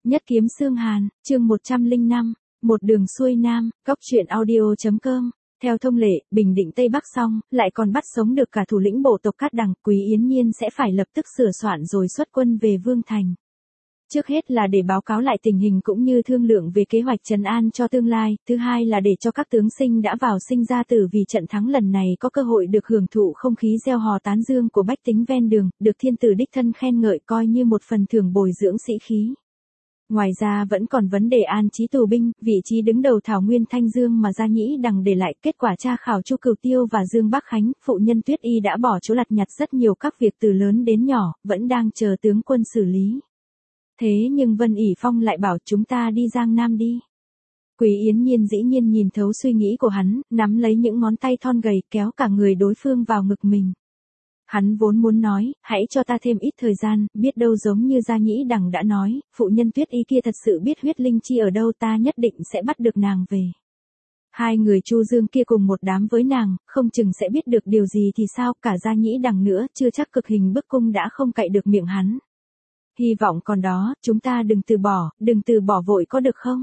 Nhất kiếm xương hàn, chương 105, một đường xuôi nam, góc truyện audio.com. Theo thông lệ, Bình Định Tây Bắc xong, lại còn bắt sống được cả thủ lĩnh bộ tộc Cát Đằng, Quý Yến Nhiên sẽ phải lập tức sửa soạn rồi xuất quân về Vương Thành. Trước hết là để báo cáo lại tình hình cũng như thương lượng về kế hoạch trấn an cho tương lai, thứ hai là để cho các tướng sinh đã vào sinh ra tử vì trận thắng lần này có cơ hội được hưởng thụ không khí reo hò tán dương của bách tính ven đường, được thiên tử đích thân khen ngợi coi như một phần thưởng bồi dưỡng sĩ khí. Ngoài ra vẫn còn vấn đề an trí tù binh, vị trí đứng đầu Thảo Nguyên Thanh Dương mà Gia Nhĩ Đằng để lại, kết quả tra khảo Chu Cửu Tiêu và Dương Bắc Khánh, phụ nhân Tuyết Y đã bỏ chỗ lặt nhặt rất nhiều các việc từ lớn đến nhỏ, vẫn đang chờ tướng quân xử lý. Thế nhưng Vân ỉ Phong lại bảo chúng ta đi Giang Nam đi. Quý Yến Nhiên dĩ nhiên nhìn thấu suy nghĩ của hắn, nắm lấy những ngón tay thon gầy kéo cả người đối phương vào ngực mình. Hắn vốn muốn nói, hãy cho ta thêm ít thời gian, biết đâu giống như Gia Nhĩ Đằng đã nói, phụ nhân Tuyết Y kia thật sự biết huyết linh chi ở đâu, ta nhất định sẽ bắt được nàng về. Hai người Chu Dương kia cùng một đám với nàng, không chừng sẽ biết được điều gì thì sao, cả Gia Nhĩ Đằng nữa, chưa chắc cực hình bức cung đã không cậy được miệng hắn. Hy vọng còn đó, chúng ta đừng từ bỏ vội có được không?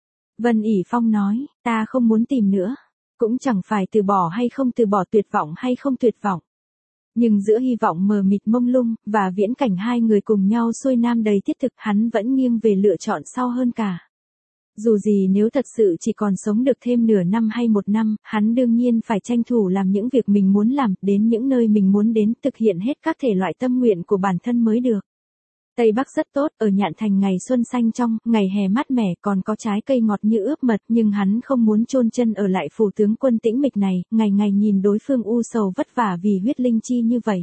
Vân ỉ Phong nói, ta không muốn tìm nữa, cũng chẳng phải từ bỏ hay không từ bỏ, tuyệt vọng hay không tuyệt vọng. Nhưng giữa hy vọng mờ mịt mông lung, và viễn cảnh hai người cùng nhau xuôi nam đầy thiết thực, hắn vẫn nghiêng về lựa chọn sau hơn cả. Dù gì nếu thật sự chỉ còn sống được thêm nửa năm hay một năm, hắn đương nhiên phải tranh thủ làm những việc mình muốn làm, đến những nơi mình muốn đến, thực hiện hết các thể loại tâm nguyện của bản thân mới được. Tây Bắc rất tốt, ở Nhạn Thành ngày xuân xanh trong, ngày hè mát mẻ, còn có trái cây ngọt như ướp mật, nhưng hắn không muốn chôn chân ở lại phủ tướng quân tĩnh mịch này, ngày ngày nhìn đối phương u sầu vất vả vì huyết linh chi như vậy.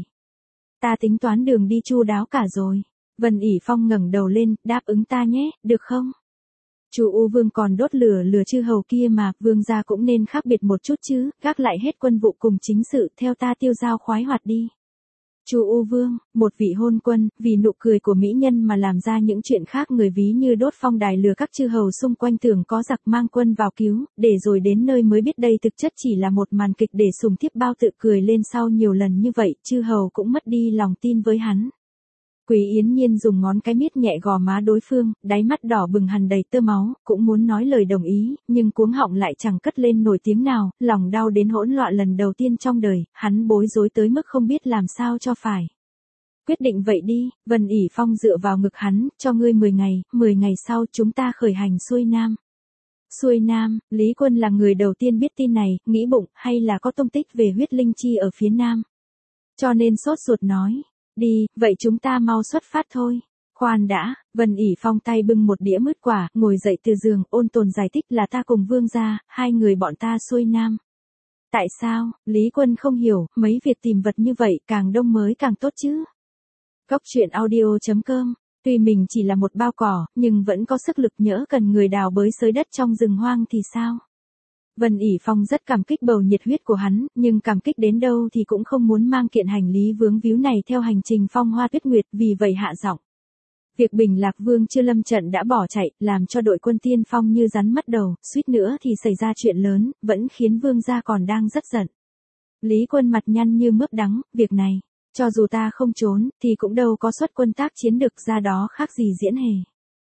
Ta tính toán đường đi chu đáo cả rồi. Vân ỉ Phong ngẩng đầu lên, đáp ứng ta nhé, được không? Chu U Vương còn đốt lửa chư hầu kia mà, vương gia cũng nên khác biệt một chút chứ, gác lại hết quân vụ cùng chính sự, theo ta tiêu dao khoái hoạt đi. Chu U Vương, một vị hôn quân, vì nụ cười của mỹ nhân mà làm ra những chuyện khác người ví như đốt phong đài lừa các chư hầu xung quanh tưởng có giặc mang quân vào cứu, để rồi đến nơi mới biết đây thực chất chỉ là một màn kịch để sùng thiếp bao tự cười lên sau nhiều lần như vậy, chư hầu cũng mất đi lòng tin với hắn. Quý Yến Nhiên dùng ngón cái miết nhẹ gò má đối phương, đáy mắt đỏ bừng hằn đầy tơ máu, cũng muốn nói lời đồng ý, nhưng cuống họng lại chẳng cất lên nổi tiếng nào, lòng đau đến hỗn loạn lần đầu tiên trong đời, hắn bối rối tới mức không biết làm sao cho phải. Quyết định vậy đi, Vân ỉ Phong dựa vào ngực hắn, cho ngươi 10 ngày sau chúng ta khởi hành xuôi nam. Xuôi nam, Lý Quân là người đầu tiên biết tin này, nghĩ bụng, hay là có tung tích về huyết linh chi ở phía nam. Cho nên sốt ruột nói. Đi, vậy chúng ta mau xuất phát thôi. Khoan đã, Vân ỉ Phong tay bưng một đĩa mứt quả, ngồi dậy từ giường, ôn tồn giải thích là ta cùng vương gia, hai người bọn ta xuôi nam. Tại sao, Lý Quân không hiểu, mấy việc tìm vật như vậy càng đông mới càng tốt chứ. Góc truyện audio.com, tuy mình chỉ là một bao cỏ, nhưng vẫn có sức lực, nhỡ cần người đào bới xới đất trong rừng hoang thì sao? Vân ỉ Phong rất cảm kích bầu nhiệt huyết của hắn, nhưng cảm kích đến đâu thì cũng không muốn mang kiện hành lý vướng víu này theo hành trình phong hoa tuyết nguyệt, vì vậy hạ giọng. Việc Bình Lạc Vương chưa lâm trận đã bỏ chạy, làm cho đội quân tiên phong như rắn mất đầu, suýt nữa thì xảy ra chuyện lớn, vẫn khiến vương gia còn đang rất giận. Lý Quân mặt nhăn như mướp đắng, việc này, cho dù ta không trốn, thì cũng đâu có xuất quân tác chiến được, ra đó khác gì diễn hề.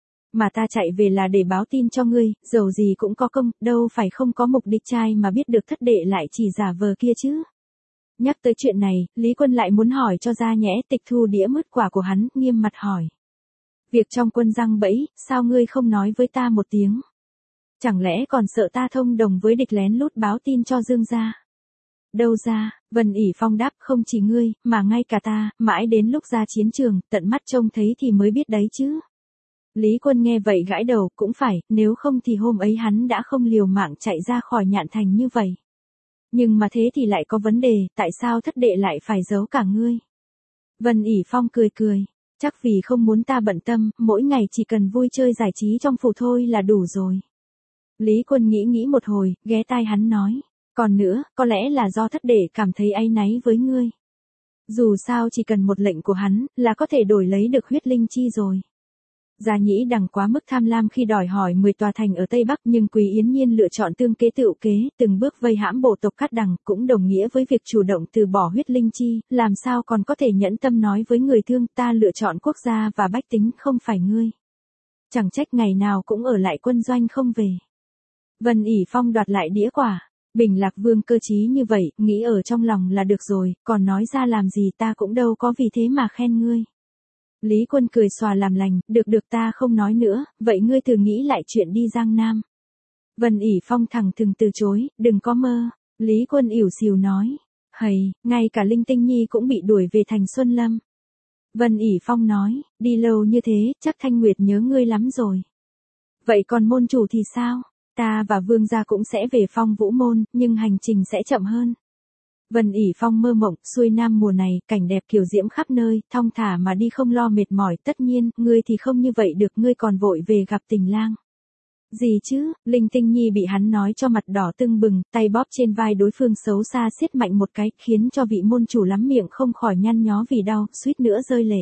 Mà ta chạy về là để báo tin cho ngươi, dầu gì cũng có công, đâu phải không có mục đích trai mà biết được thất đệ lại chỉ giả vờ kia chứ. Nhắc tới chuyện này, Lý Quân lại muốn hỏi cho ra nhẽ, tịch thu đĩa mứt quả của hắn, nghiêm mặt hỏi. Việc trong quân giăng bẫy, sao ngươi không nói với ta một tiếng? Chẳng lẽ còn sợ ta thông đồng với địch lén lút báo tin cho Dương gia? Đâu ra, Vân ỉ Phong đáp, không chỉ ngươi, mà ngay cả ta, mãi đến lúc ra chiến trường, tận mắt trông thấy thì mới biết đấy chứ. Lý Quân nghe vậy gãi đầu, cũng phải, nếu không thì hôm ấy hắn đã không liều mạng chạy ra khỏi Nhạn Thành như vậy. Nhưng mà thế thì lại có vấn đề, tại sao thất đệ lại phải giấu cả ngươi? Vân ỉ Phong cười, chắc vì không muốn ta bận tâm, mỗi ngày chỉ cần vui chơi giải trí trong phủ thôi là đủ rồi. Lý Quân nghĩ một hồi, ghé tai hắn nói, còn nữa, có lẽ là do thất đệ cảm thấy áy náy với ngươi. Dù sao chỉ cần một lệnh của hắn, là có thể đổi lấy được huyết linh chi rồi. Gia Nhĩ Đằng quá mức tham lam khi đòi hỏi 10 tòa thành ở Tây Bắc, nhưng Quý Yến Nhiên lựa chọn tương kế tựu kế, từng bước vây hãm bộ tộc Cát Đằng, cũng đồng nghĩa với việc chủ động từ bỏ huyết linh chi, làm sao còn có thể nhẫn tâm nói với người thương, ta lựa chọn quốc gia và bách tính, không phải ngươi. Chẳng trách ngày nào cũng ở lại quân doanh không về. Vân ỉ Phong đoạt lại đĩa quả. Bình Lạc Vương cơ trí như vậy, nghĩ ở trong lòng là được rồi, còn nói ra làm gì ta cũng đâu có vì thế mà khen ngươi. Lý Quân cười xòa làm lành, được ta không nói nữa, vậy ngươi thử nghĩ lại chuyện đi Giang Nam. Vân ỉ Phong thẳng thừng từ chối, đừng có mơ. Lý Quân ỉu xìu nói, hầy, ngay cả Linh Tinh Nhi cũng bị đuổi về thành Xuân Lâm. Vân ỉ Phong nói, đi lâu như thế, chắc Thanh Nguyệt nhớ ngươi lắm rồi. Vậy còn môn chủ thì sao? Ta và Vương gia cũng sẽ về Phong Vũ môn, nhưng hành trình sẽ chậm hơn. Vân ỉ Phong mơ mộng, xuôi nam mùa này, cảnh đẹp kiều diễm khắp nơi, thong thả mà đi không lo mệt mỏi, tất nhiên, ngươi thì không như vậy được, ngươi còn vội về gặp tình lang. Gì chứ, Linh Tinh Nhi bị hắn nói cho mặt đỏ tưng bừng, tay bóp trên vai đối phương xấu xa siết mạnh một cái, khiến cho vị môn chủ lắm miệng không khỏi nhăn nhó vì đau, suýt nữa rơi lệ.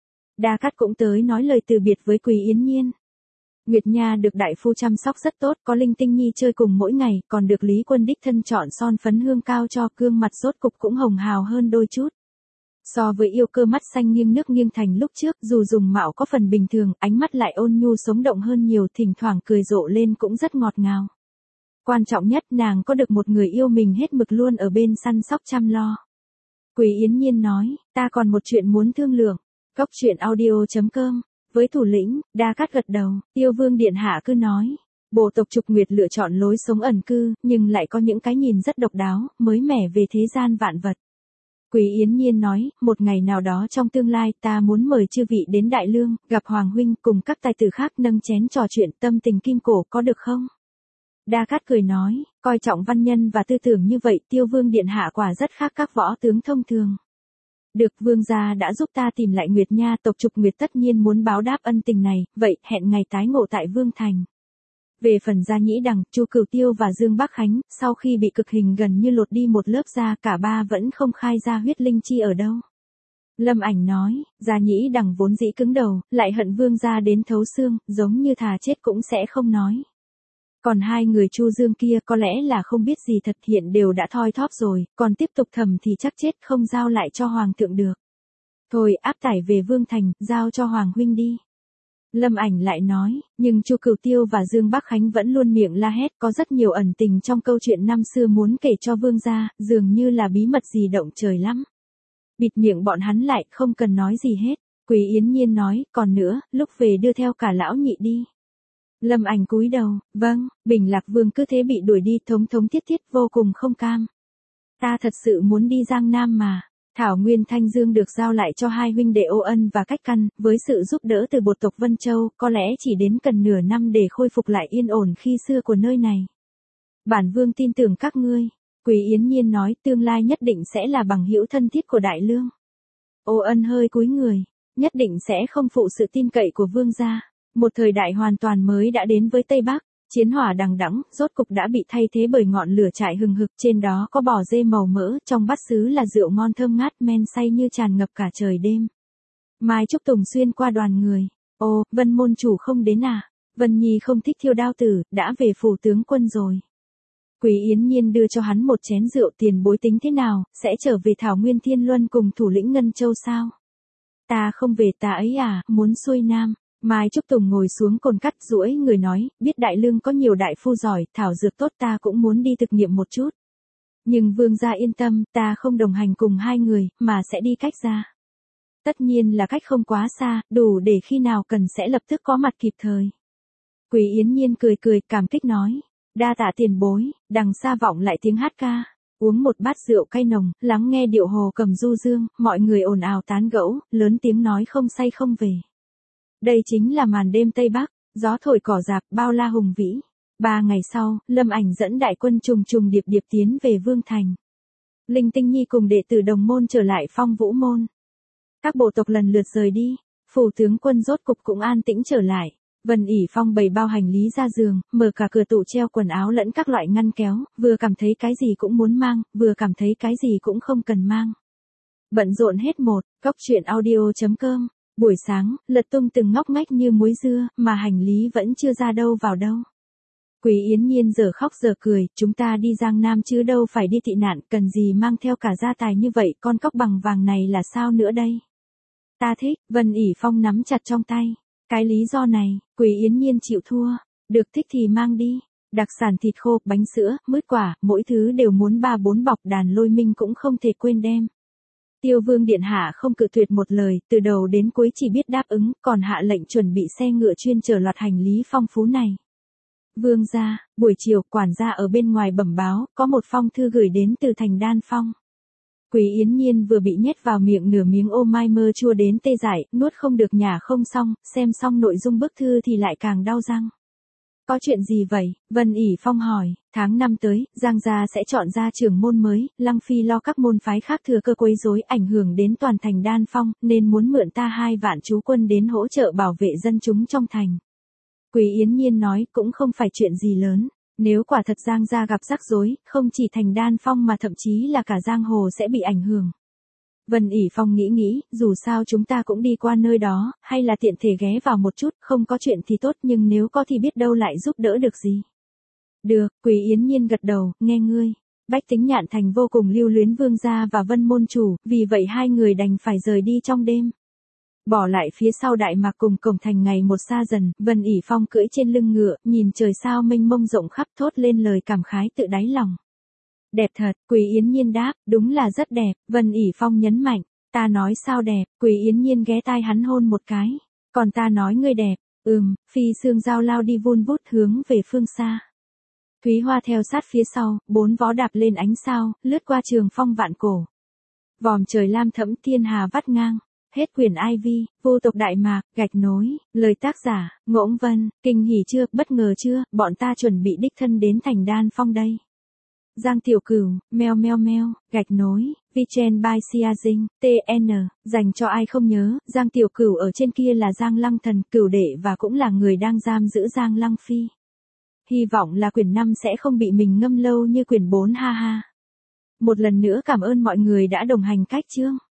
Đa Cát cũng tới nói lời từ biệt với Quý Yến Nhiên. Nguyệt Nha được đại phu chăm sóc rất tốt, có Linh Tinh Nhi chơi cùng mỗi ngày, còn được Lý Quân đích thân chọn son phấn hương cao cho, gương mặt rốt cục cũng hồng hào hơn đôi chút. So với yêu cơ mắt xanh nghiêng nước nghiêng thành lúc trước, dù dùng mạo có phần bình thường, ánh mắt lại ôn nhu sống động hơn nhiều, thỉnh thoảng cười rộ lên cũng rất ngọt ngào. Quan trọng nhất, nàng có được một người yêu mình hết mực luôn ở bên săn sóc chăm lo. Quý Yến Nhiên nói, ta còn một chuyện muốn thương lượng. Cốc truyện audio.com. Với thủ lĩnh, Đa Cát gật đầu, Tiêu Vương điện hạ cứ nói. Bộ tộc Trục Nguyệt lựa chọn lối sống ẩn cư, nhưng lại có những cái nhìn rất độc đáo, mới mẻ về thế gian vạn vật. Quý Yến Nhiên nói, một ngày nào đó trong tương lai ta muốn mời chư vị đến Đại Lương, gặp Hoàng huynh cùng các tài tử khác nâng chén trò chuyện tâm tình kim cổ có được không? Đa Cát cười nói, coi trọng văn nhân và tư tưởng như vậy, Tiêu Vương điện hạ quả rất khác các võ tướng thông thường. Được, Vương gia đã giúp ta tìm lại Nguyệt Nha, tộc Trục Nguyệt tất nhiên muốn báo đáp ân tình này, vậy hẹn ngày tái ngộ tại Vương Thành. Về phần Gia Nhĩ Đằng, Chu Cửu Tiêu và Dương Bắc Khánh, sau khi bị cực hình gần như lột đi một lớp da, cả ba vẫn không khai ra huyết linh chi ở đâu. Lâm Ảnh nói, Gia Nhĩ Đằng vốn dĩ cứng đầu, lại hận Vương gia đến thấu xương, giống như thà chết cũng sẽ không nói. Còn hai người Chu Dương kia có lẽ là không biết gì thật, hiện đều đã thoi thóp rồi, còn tiếp tục thầm thì chắc chết không giao lại cho Hoàng thượng được. Thôi áp tải về Vương Thành, giao cho Hoàng huynh đi. Lâm Ảnh lại nói, nhưng Chu Cửu Tiêu và Dương Bắc Khánh vẫn luôn miệng la hét, có rất nhiều ẩn tình trong câu chuyện năm xưa muốn kể cho Vương gia, dường như là bí mật gì động trời lắm. Bịt miệng bọn hắn lại, không cần nói gì hết. Quý Yến Nhiên nói, còn nữa, lúc về đưa theo cả lão nhị đi. Lâm Ảnh cúi đầu, vâng. Bình Lạc Vương cứ thế bị đuổi đi, thống thống thiết thiết vô cùng không cam. Ta thật sự muốn đi Giang Nam mà. Thảo Nguyên Thanh Dương được giao lại cho hai huynh đệ Ô Ân và Cách Căn, với sự giúp đỡ từ bộ tộc Vân Châu, có lẽ chỉ đến cần nửa năm để khôi phục lại yên ổn khi xưa của nơi này. Bản Vương tin tưởng các ngươi. Quý Yến Nhiên nói, tương lai nhất định sẽ là bằng hữu thân thiết của Đại Lương. Ô Ân hơi cúi người, nhất định sẽ không phụ sự tin cậy của Vương gia. Một thời đại hoàn toàn mới đã đến với Tây Bắc. Chiến hỏa đằng đẵng, rốt cục đã bị thay thế bởi ngọn lửa trại hừng hực, trên đó có bò dê màu mỡ, trong bát sứ là rượu ngon thơm ngát, men say như tràn ngập cả trời đêm. Mai Trúc Tùng xuyên qua đoàn người. Ô, Vân môn chủ không đến à? Vân Nhi không thích thiêu đao tử, đã về phủ tướng quân rồi. Quý Yến Nhiên đưa cho hắn một chén rượu, tiền bối tính thế nào, sẽ trở về Thảo Nguyên Thiên Luân cùng thủ lĩnh Ngân Châu sao? Ta không về, ta ấy à, muốn xuôi nam. Mai Trúc Tùng ngồi xuống cồn cắt duỗi người nói, biết Đại Lương có nhiều đại phu giỏi, thảo dược tốt, ta cũng muốn đi thực nghiệm một chút. Nhưng Vương gia yên tâm, ta không đồng hành cùng hai người, mà sẽ đi cách ra. Tất nhiên là cách không quá xa, đủ để khi nào cần sẽ lập tức có mặt kịp thời. Quý Yến Nhiên cười cười, cảm kích nói, đa tạ tiền bối. Đằng xa vọng lại tiếng hát ca. Uống một bát rượu cay nồng, lắng nghe điệu hồ cầm du dương, mọi người ồn ào tán gẫu, lớn tiếng nói không say không về. Đây chính là màn đêm Tây Bắc, gió thổi cỏ rạp, bao la hùng vĩ. 3 ngày sau, Lâm Ảnh dẫn đại quân trùng trùng điệp điệp tiến về Vương Thành. Linh Tinh Nhi cùng đệ tử đồng môn trở lại Phong Vũ môn. Các bộ tộc lần lượt rời đi, phủ tướng quân rốt cục cũng an tĩnh trở lại. Vân ỉ Phong bày bao hành lý ra giường, mở cả cửa tủ treo quần áo lẫn các loại ngăn kéo, vừa cảm thấy cái gì cũng muốn mang, vừa cảm thấy cái gì cũng không cần mang. Bận rộn hết một. Cốc truyện audio.com. Buổi sáng, lật tung từng ngóc ngách như muối dưa, mà hành lý vẫn chưa ra đâu vào đâu. Quý Yến Nhiên giờ khóc giờ cười, chúng ta đi Giang Nam chứ đâu phải đi tị nạn, cần gì mang theo cả gia tài như vậy, con cóc bằng vàng này là sao nữa đây? Ta thích. Vân ỉ Phong nắm chặt trong tay. Cái lý do này, Quý Yến Nhiên chịu thua, được thích thì mang đi. Đặc sản thịt khô, bánh sữa, mứt quả, mỗi thứ đều muốn 3-4 bọc, Đàn Lôi Minh cũng không thể quên đem. Tiêu Vương điện hạ không cự tuyệt một lời, từ đầu đến cuối chỉ biết đáp ứng, còn hạ lệnh chuẩn bị xe ngựa chuyên chở loạt hành lý phong phú này. Vương gia, buổi chiều, quản gia ở bên ngoài bẩm báo, có một phong thư gửi đến từ thành Đan Phong. Quý Yến Nhiên vừa bị nhét vào miệng nửa miếng ô mai mơ chua đến tê dại, nuốt không được nhả không xong, xem xong nội dung bức thư thì lại càng đau răng. Có chuyện gì vậy? Vân ỉ Phong hỏi. Tháng 5 tới, Giang gia sẽ chọn ra trưởng môn mới, Lăng Phi lo các môn phái khác thừa cơ quấy rối ảnh hưởng đến toàn thành Đan Phong, nên muốn mượn ta 2 vạn chú quân đến hỗ trợ bảo vệ dân chúng trong thành. Quý Yến Nhiên nói, cũng không phải chuyện gì lớn. Nếu quả thật Giang gia gặp rắc rối, không chỉ thành Đan Phong mà thậm chí là cả giang hồ sẽ bị ảnh hưởng. Vân ỉ Phong nghĩ, dù sao chúng ta cũng đi qua nơi đó, hay là tiện thể ghé vào một chút, không có chuyện thì tốt, nhưng nếu có thì biết đâu lại giúp đỡ được gì. Được, Quý Yến Nhiên gật đầu, nghe ngươi. Bách tính Nhạn Thành vô cùng lưu luyến Vương gia và Vân môn chủ, vì vậy hai người đành phải rời đi trong đêm. Bỏ lại phía sau Đại Mạc cùng cổng thành ngày một xa dần, Vân ỉ Phong cưỡi trên lưng ngựa, nhìn trời sao mênh mông rộng khắp, thốt lên lời cảm khái tự đáy lòng. Đẹp thật, Quý Yến Nhiên đáp, đúng là rất đẹp. Vân ỉ Phong nhấn mạnh, ta nói sao đẹp? Quý Yến Nhiên ghé tai hắn hôn một cái. Còn ta nói ngươi đẹp. Phi Sương Giao lao đi vun vút hướng về phương xa. Thúy Hoa theo sát phía sau, 4 vó đạp lên ánh sao, lướt qua trường phong vạn cổ. Vòm trời lam thẫm, thiên hà vắt ngang. Hết quyển Ivy, Vô tộc Đại Mạc, gạch nối, lời tác giả, Ngỗng Vân. Kinh hỉ chưa, bất ngờ chưa, bọn ta chuẩn bị đích thân đến thành Đan Phong đây. Giang Tiểu Cửu, meo, gạch nối, Vichen by Sia Dinh, TN, dành cho ai không nhớ, Giang Tiểu Cửu ở trên kia là Giang Lăng Thần, cửu đệ và cũng là người đang giam giữ Giang Lăng Phi. Hy vọng là quyển 5 sẽ không bị mình ngâm lâu như quyển 4 ha ha. Một lần nữa cảm ơn mọi người đã đồng hành cách chương.